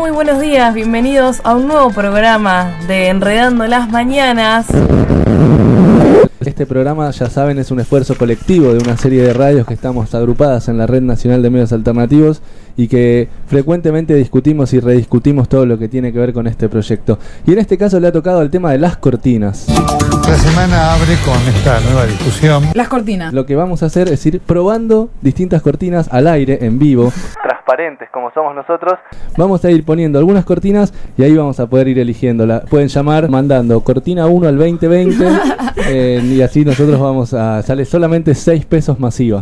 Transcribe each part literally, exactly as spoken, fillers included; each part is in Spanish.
Muy buenos días, bienvenidos a un nuevo programa de Enredando las Mañanas. Este programa, ya saben, es un esfuerzo colectivo de una serie de radios que estamos agrupadas en la Red Nacional de Medios Alternativos y que frecuentemente discutimos y rediscutimos todo lo que tiene que ver con este proyecto. Y en este caso le ha tocado el tema de las cortinas. La semana abre con esta nueva discusión. Las cortinas. Lo que vamos a hacer es ir probando distintas cortinas al aire, en vivo. Transparentes como somos nosotros. Vamos a ir poniendo algunas cortinas y ahí vamos a poder ir eligiéndola. Pueden llamar mandando cortina uno al veinte veinte eh, y así nosotros vamos a... Sale solamente seis pesos masiva.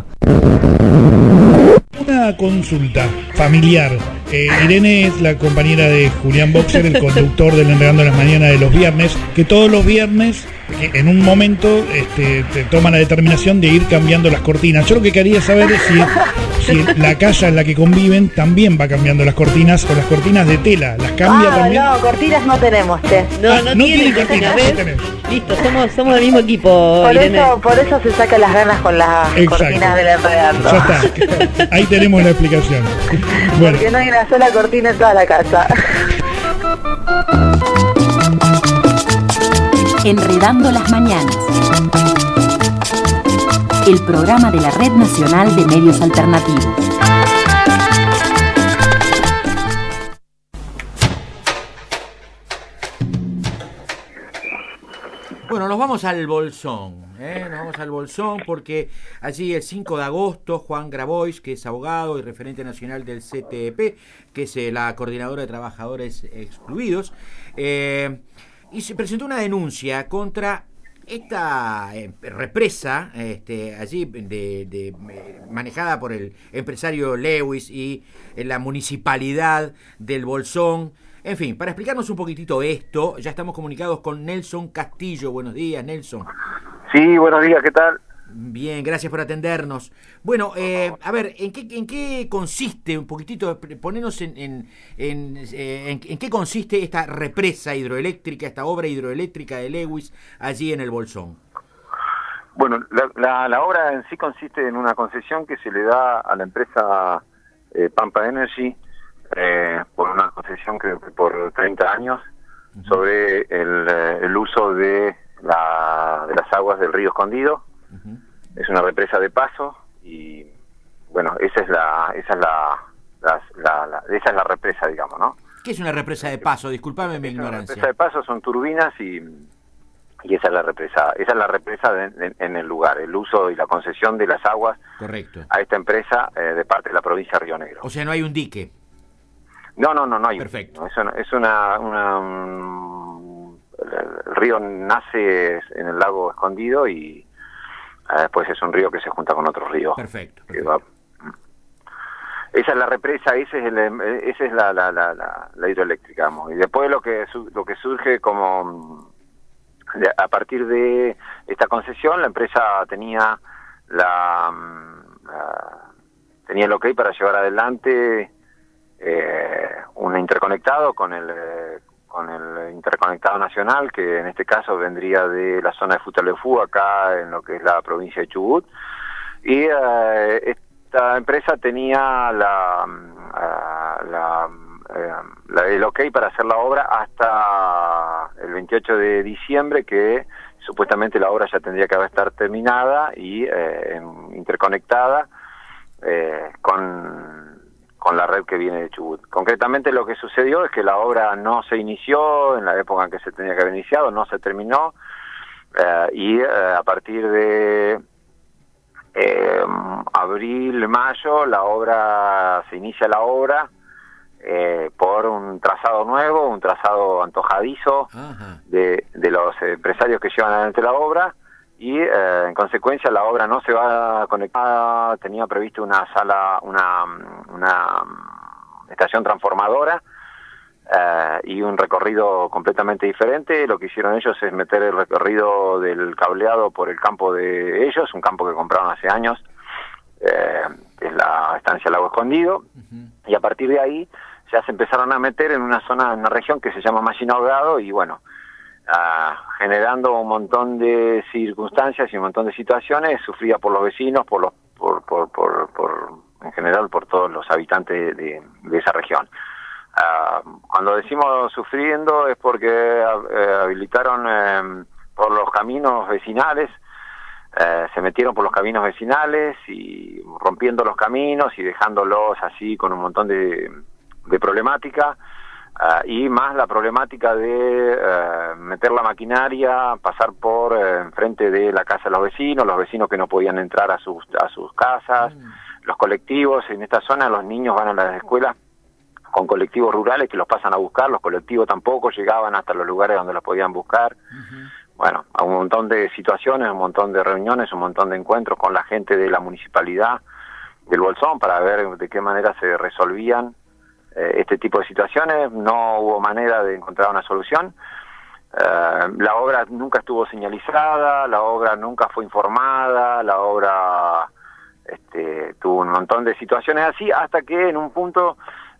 Una consulta familiar. Eh, Irene es la compañera de Julián Boxer, el conductor del Enredando las Mañanas de los viernes, que todos los viernes, en un momento, este, te toma la determinación de ir cambiando las cortinas. Yo lo que quería saber es si, si la casa en la que conviven también va cambiando las cortinas o las cortinas de tela. ¿Las cambia ah, también? No, cortinas no tenemos, che. No, ah, no, no tienen tiene cortinas, cortinas, no ¿ves? tenés. Listo, somos, somos del mismo equipo, Por Irene. eso, por eso se saca las ganas con las Exacto. cortinas del Enredando. Ya está, ahí tenemos la explicación. Bueno. Porque no hay una sola cortina en toda la casa. Enredando las Mañanas, el programa de la Red Nacional de Medios Alternativos. Bueno, nos vamos al Bolsón, ¿eh? Nos vamos al Bolsón porque allí el cinco de agosto Juan Grabois, que es abogado y referente nacional del C T E P, que es eh, la Coordinadora de Trabajadores Excluidos, eh, y se presentó una denuncia contra esta eh, represa este, allí de, de, eh, manejada por el empresario Lewis y eh, la municipalidad del Bolsón. En fin, para explicarnos un poquitito esto, ya estamos comunicados con Nelson Castillo. Buenos días, Nelson. Sí, buenos días, ¿qué tal? Bien, gracias por atendernos. Bueno, eh, a ver, ¿en qué, en qué consiste, un poquitito, ponernos en, en, en, en, en qué consiste esta represa hidroeléctrica, esta obra hidroeléctrica de Lewis allí en el Bolsón? Bueno, la, la, la obra en sí consiste en una concesión que se le da a la empresa eh, Pampa Energy, Eh, por una concesión que por treinta años uh-huh. sobre el, el uso de, la, de las aguas del río Escondido. Uh-huh. Es una represa de paso y bueno, esa es la esa es la, la, la, la esa es la represa, digamos, ¿no? ¿Qué es una represa de paso? Disculpame mi ignorancia. Una represa de paso son turbinas y y esa es la represa, esa es la represa de, de, en el lugar, el uso y la concesión de las aguas. Correcto. A esta empresa eh, de parte de la provincia de Río Negro. O sea, no hay un dique. No, no, no, no hay. Perfecto. Es una, es una, una um, el río nace en el lago Escondido y uh, después es un río que se junta con otros ríos. Perfecto. perfecto. Va, esa es la represa, esa es, el, esa es la, la, la, la, la hidroeléctrica, digamos. Y después lo que lo que surge como de, a partir de esta concesión, la empresa tenía la, la tenía el ok para llevar adelante Eh, un interconectado con el eh, con el interconectado nacional, que en este caso vendría de la zona de Futaleufú, acá en lo que es la provincia de Chubut, y eh, esta empresa tenía la, uh, la, eh, la el ok para hacer la obra hasta el veintiocho de diciembre, que supuestamente la obra ya tendría que haber estar terminada y eh, interconectada eh, con con la red que viene de Chubut. Concretamente lo que sucedió es que la obra no se inició en la época en que se tenía que haber iniciado, no se terminó, eh, y eh, a partir de eh, abril, mayo, la obra, se inicia la obra eh, por un trazado nuevo, un trazado antojadizo de, de los empresarios que llevan adelante la obra, y eh, en consecuencia la obra no se va a conectar. Tenía previsto una sala, una, una estación transformadora eh, y un recorrido completamente diferente. Lo que hicieron ellos es meter el recorrido del cableado por el campo de ellos, un campo que compraron hace años, eh, que es la estancia Lago Escondido, uh-huh. y a partir de ahí ya se empezaron a meter en una zona, en una región que se llama Mallina Ahogado, y bueno, Uh, generando un montón de circunstancias y un montón de situaciones sufridas por los vecinos, por los, por, por, por, por en general por todos los habitantes de, de esa región. Uh, cuando decimos sufriendo es porque uh, habilitaron eh, por los caminos vecinales, uh, se metieron por los caminos vecinales y rompiendo los caminos y dejándolos así con un montón de, de problemática, uh, y más la problemática de uh, meter la maquinaria, pasar por uh, enfrente de la casa de los vecinos, los vecinos que no podían entrar a sus, a sus casas, mm. los colectivos en esta zona, los niños van a las escuelas con colectivos rurales que los pasan a buscar, los colectivos tampoco llegaban hasta los lugares donde los podían buscar. Uh-huh. Bueno, a un montón de situaciones, un montón de reuniones, un montón de encuentros con la gente de la municipalidad del Bolsón para ver de qué manera se resolvían eh, este tipo de situaciones. No hubo manera de encontrar una solución. Eh, la obra nunca estuvo señalizada, la obra nunca fue informada, la obra este, tuvo un montón de situaciones así, hasta que en un punto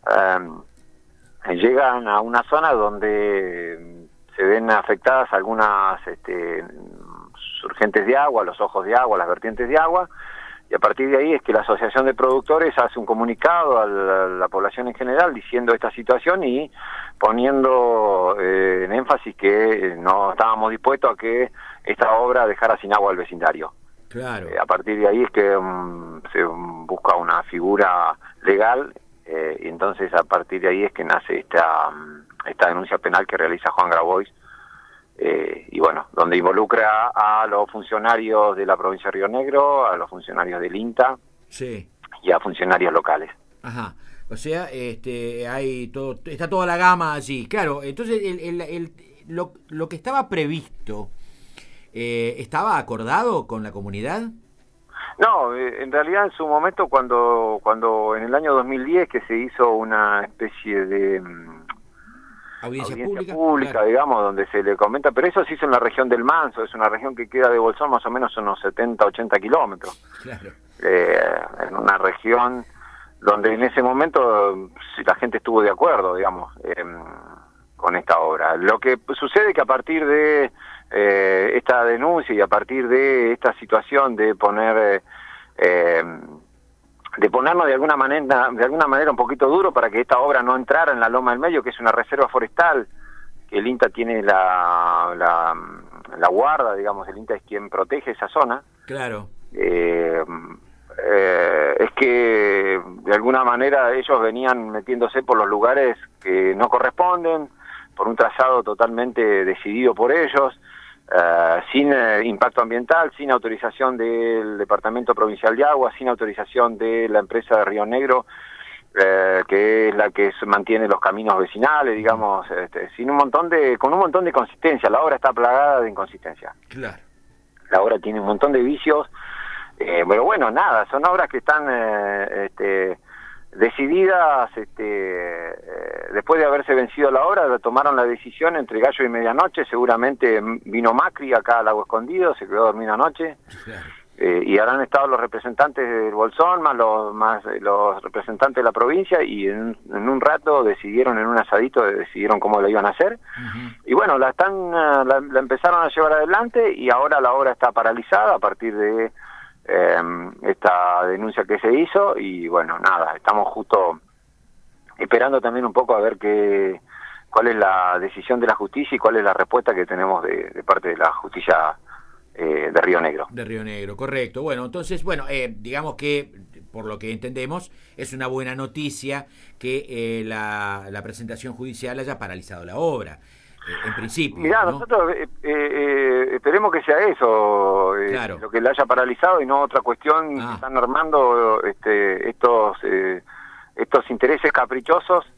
eh, llegan a una zona donde se ven afectadas algunas este, surgentes de agua, los ojos de agua, las vertientes de agua, y a partir de ahí es que la Asociación de Productores hace un comunicado a la, a la población en general diciendo esta situación y poniendo eh, en énfasis que no estábamos dispuestos a que esta obra dejara sin agua al vecindario. Claro. Eh, a partir de ahí es que um, se busca una figura legal, eh, y entonces a partir de ahí es que nace esta, esta denuncia penal que realiza Juan Grabois, eh, y bueno, donde involucra a los funcionarios de la provincia de Río Negro, a los funcionarios del INTA, sí, y a funcionarios locales. Ajá. O sea, este, hay todo, está toda la gama allí. Claro, entonces el, el, el, lo, lo que estaba previsto, eh, ¿estaba acordado con la comunidad? No, eh, en realidad en su momento cuando cuando en el año dos mil diez que se hizo una especie de um, audiencia, audiencia pública, pública claro, digamos, donde se le comenta, pero eso se hizo en la región del Manso, es una región que queda de Bolsón más o menos unos setenta, ochenta kilómetros. Claro. Eh, en una región donde en ese momento la gente estuvo de acuerdo, digamos, eh, con esta obra. Lo que sucede es que a partir de eh, esta denuncia y a partir de esta situación de poner, eh, de ponernos de alguna manera, de alguna manera un poquito duro para que esta obra no entrara en la Loma del Medio, que es una reserva forestal, que el INTA tiene la, la, la guarda, digamos, el INTA es quien protege esa zona. Claro. Eh, Eh, es que de alguna manera ellos venían metiéndose por los lugares que no corresponden, por un trazado totalmente decidido por ellos, eh, sin eh, impacto ambiental, sin autorización del Departamento Provincial de Agua, sin autorización de la empresa de Río Negro, eh, que es la que mantiene los caminos vecinales, digamos, este, sin un montón de, con un montón de inconsistencia. La obra está plagada de inconsistencia. Claro. La obra tiene un montón de vicios. Eh, pero bueno, nada, son obras que están eh, este, decididas, este, eh, después de haberse vencido la obra, tomaron la decisión entre gallo y medianoche, seguramente vino Macri acá al Lago Escondido, se quedó dormido anoche, eh, y habrán estado los representantes del Bolsón, más los, más los representantes de la provincia, y en, en un rato decidieron, en un asadito, decidieron cómo lo iban a hacer, uh-huh. Y bueno, la, están, la, la empezaron a llevar adelante, y ahora la obra está paralizada a partir de Eh, esta denuncia que se hizo, y bueno, nada, estamos justo esperando también un poco a ver qué, cuál es la decisión de la justicia y cuál es la respuesta que tenemos de, de parte de la justicia eh, de Río Negro. De Río Negro, correcto. Bueno, entonces, bueno, eh, digamos que, por lo que entendemos, es una buena noticia que eh, la, la presentación judicial haya paralizado la obra. En principio. Mirá, ¿no? nosotros eh, eh, esperemos que sea eso, eh, claro, lo que le haya paralizado y no otra cuestión ah. que están armando este, estos eh, estos intereses caprichosos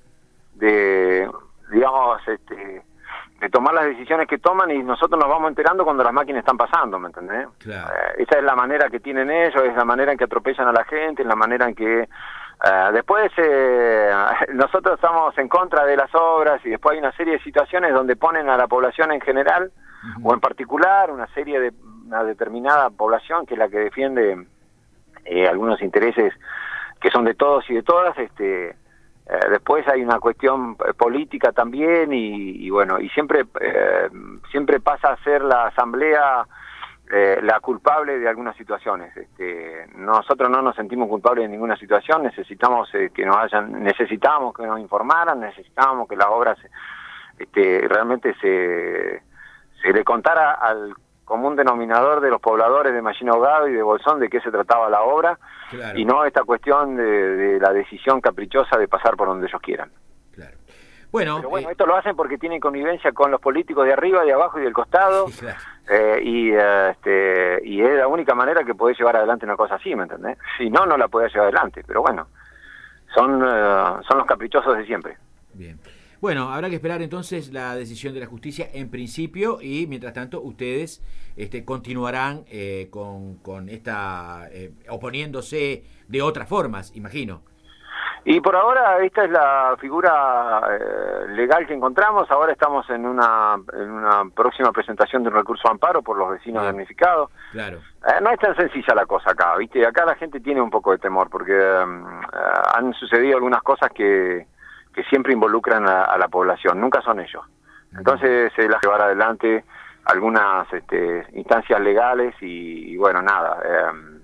de, digamos, este, de tomar las decisiones que toman, y nosotros nos vamos enterando cuando las máquinas están pasando, ¿me entendés? Claro. Eh, esa es la manera que tienen ellos, es la manera en que atropellan a la gente, es la manera en que Uh, después eh, nosotros estamos en contra de las obras, y después hay una serie de situaciones donde ponen a la población en general, uh-huh, o en particular una serie de una determinada población que es la que defiende eh, algunos intereses que son de todos y de todas. Este, eh, después hay una cuestión política también, y, y bueno, y siempre eh, siempre pasa a ser la asamblea eh, la culpable de algunas situaciones. Este, nosotros no nos sentimos culpables de ninguna situación, necesitamos eh, que nos hayan, necesitamos que nos informaran, necesitábamos que las obras este, realmente se, se le contara al común denominador de los pobladores de Mallín Ahogado y de Bolsón de qué se trataba la obra, claro. Y no esta cuestión de, de la decisión caprichosa de pasar por donde ellos quieran. Claro. Bueno, Pero bueno, eh, esto lo hacen porque tienen connivencia con los políticos de arriba, de abajo y del costado, sí, claro. eh, y, eh, este, y es la única manera que podés llevar adelante una cosa así, ¿me entendés? Si no, no la podés llevar adelante, pero bueno, son, uh, son los caprichosos de siempre. Bien. Bueno, habrá que esperar entonces la decisión de la justicia en principio y mientras tanto ustedes este, continuarán eh, con, con esta, eh, oponiéndose de otras formas, imagino. Y por ahora esta es la figura eh, legal que encontramos. Ahora estamos en una en una próxima presentación de un recurso de amparo por los vecinos Bien. damnificados. Claro. Eh, no es tan sencilla la cosa acá, ¿viste? Acá la gente tiene un poco de temor porque eh, han sucedido algunas cosas que, que siempre involucran a, a la población. Nunca son ellos. Entonces se las llevar adelante algunas este, instancias legales y, y bueno, nada. Eh,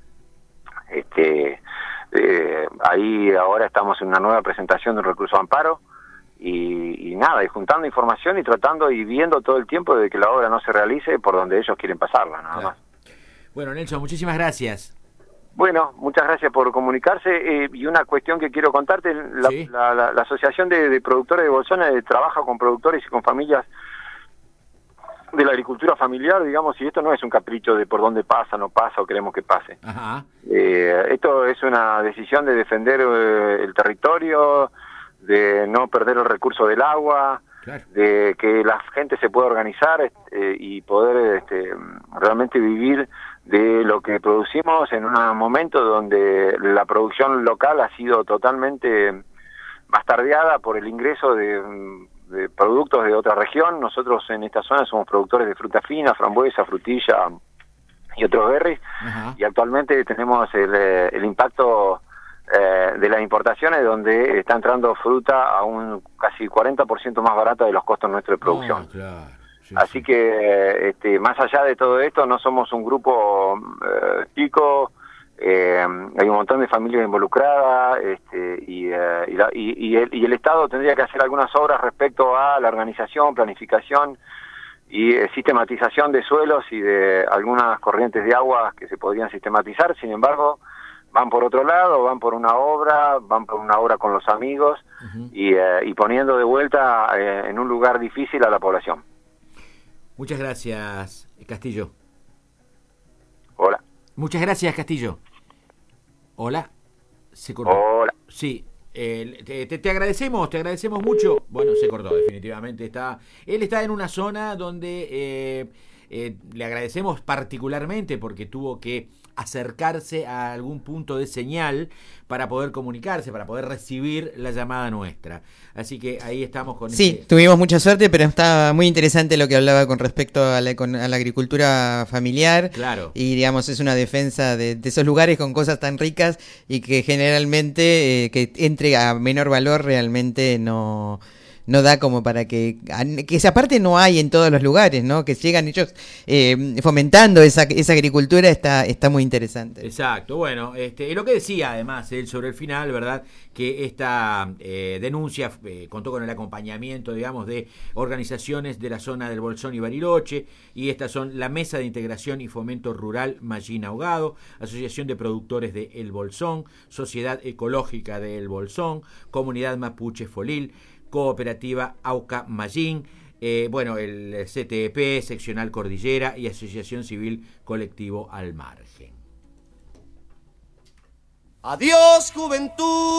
este... Eh, ahí ahora estamos en una nueva presentación de un recurso de amparo y, y nada, y juntando información y tratando y viendo todo el tiempo de que la obra no se realice por donde ellos quieren pasarla, nada claro. más. Bueno, Nelson, muchísimas gracias. Bueno, muchas gracias por comunicarse eh, y una cuestión que quiero contarte, la, ¿Sí? la, la, la Asociación de, de Productores de Bolsón eh, trabaja con productores y con familias de la agricultura familiar, digamos, y esto no es un capricho de por dónde pasa, no pasa o queremos que pase. Ajá. Eh, esto es una decisión de defender eh, el territorio, de no perder el recurso del agua, claro. de que la gente se pueda organizar eh, y poder este, realmente vivir de lo que producimos en un momento donde la producción local ha sido totalmente bastardeada por el ingreso de... de productos de otra región. Nosotros en esta zona somos productores de fruta fina, frambuesa, frutilla y otros berries. Ajá. Y actualmente tenemos el, el impacto eh, de las importaciones donde está entrando fruta a un casi cuarenta por ciento más barata de los costos nuestros de producción. Oh, claro. Sí, Así sí. que este, más allá de todo esto no somos un grupo eh, chico. Eh, hay un montón de familias involucradas este, y, eh, y, la, y, y, el, y el Estado tendría que hacer algunas obras respecto a la organización, planificación y eh, sistematización de suelos y de algunas corrientes de agua que se podrían sistematizar. Sin embargo, van por otro lado, van por una obra, van por una obra con los amigos uh-huh. y, eh, y poniendo de vuelta eh, en un lugar difícil a la población. Muchas gracias, Castillo. Hola. Muchas gracias, Castillo. Hola. Se cortó. Hola. Sí. Eh, te, te, te agradecemos, te agradecemos mucho. Bueno, se cortó, definitivamente. Está, él está en una zona donde eh, eh, le agradecemos particularmente porque tuvo que acercarse a algún punto de señal para poder comunicarse, para poder recibir la llamada nuestra. Así que ahí estamos con Sí, este... tuvimos mucha suerte, pero está muy interesante lo que hablaba con respecto a la, con, a la agricultura familiar. Claro. Y digamos, es una defensa de, de esos lugares con cosas tan ricas y que generalmente eh, que entre a menor valor realmente no... no da como para que, que esa parte no hay en todos los lugares, ¿no? Que sigan ellos eh, fomentando esa, esa agricultura está, está muy interesante. Exacto, bueno, este, y lo que decía además él sobre el final, ¿verdad? Que esta eh, denuncia eh, contó con el acompañamiento, digamos, de organizaciones de la zona del Bolsón y Bariloche, y estas son la Mesa de Integración y Fomento Rural Mallín Ahogado, Asociación de Productores de El Bolsón, Sociedad Ecológica de El Bolsón, Comunidad Mapuche Folil, Cooperativa Auca Mallín, eh, bueno, el C T E P, Seccional Cordillera y Asociación Civil Colectivo Al Margen. Adiós, juventud,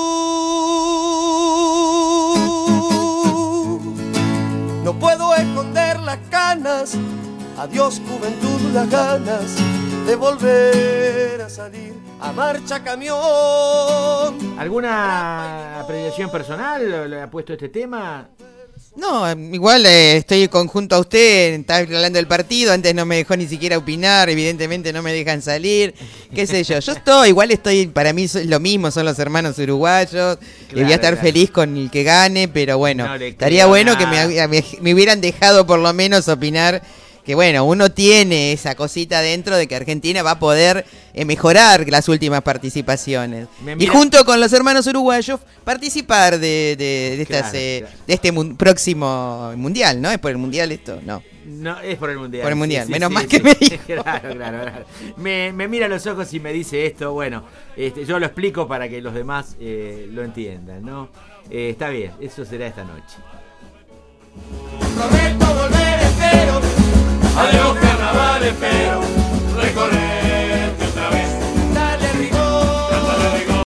no puedo esconder las canas. Adiós, juventud, las ganas de volver a salir a marcha camión. ¿Alguna apreciación personal le ha puesto este tema? No, igual eh, estoy conjunto a usted, está hablando del partido, antes no me dejó ni siquiera opinar, evidentemente no me dejan salir, qué sé yo, yo estoy, igual estoy, para mí es lo mismo, son los hermanos uruguayos, claro, y voy a estar claro. feliz con el que gane, pero bueno, no estaría bueno nada. que me, me, me hubieran dejado por lo menos opinar que bueno, uno tiene esa cosita dentro de que Argentina va a poder eh, mejorar las últimas participaciones. Y junto con los hermanos uruguayos participar de, de, de, estas, claro, eh, claro. de este mun- próximo mundial, ¿no? ¿Es por el mundial esto? No. No, es por el mundial. Por el mundial, Sí, sí, menos sí, mal sí. que me dijo. Claro, claro, claro. Me, me mira a los ojos y me dice esto. Bueno, este, yo lo explico para que los demás eh, lo entiendan, ¿no? Eh, está bien, eso será esta noche.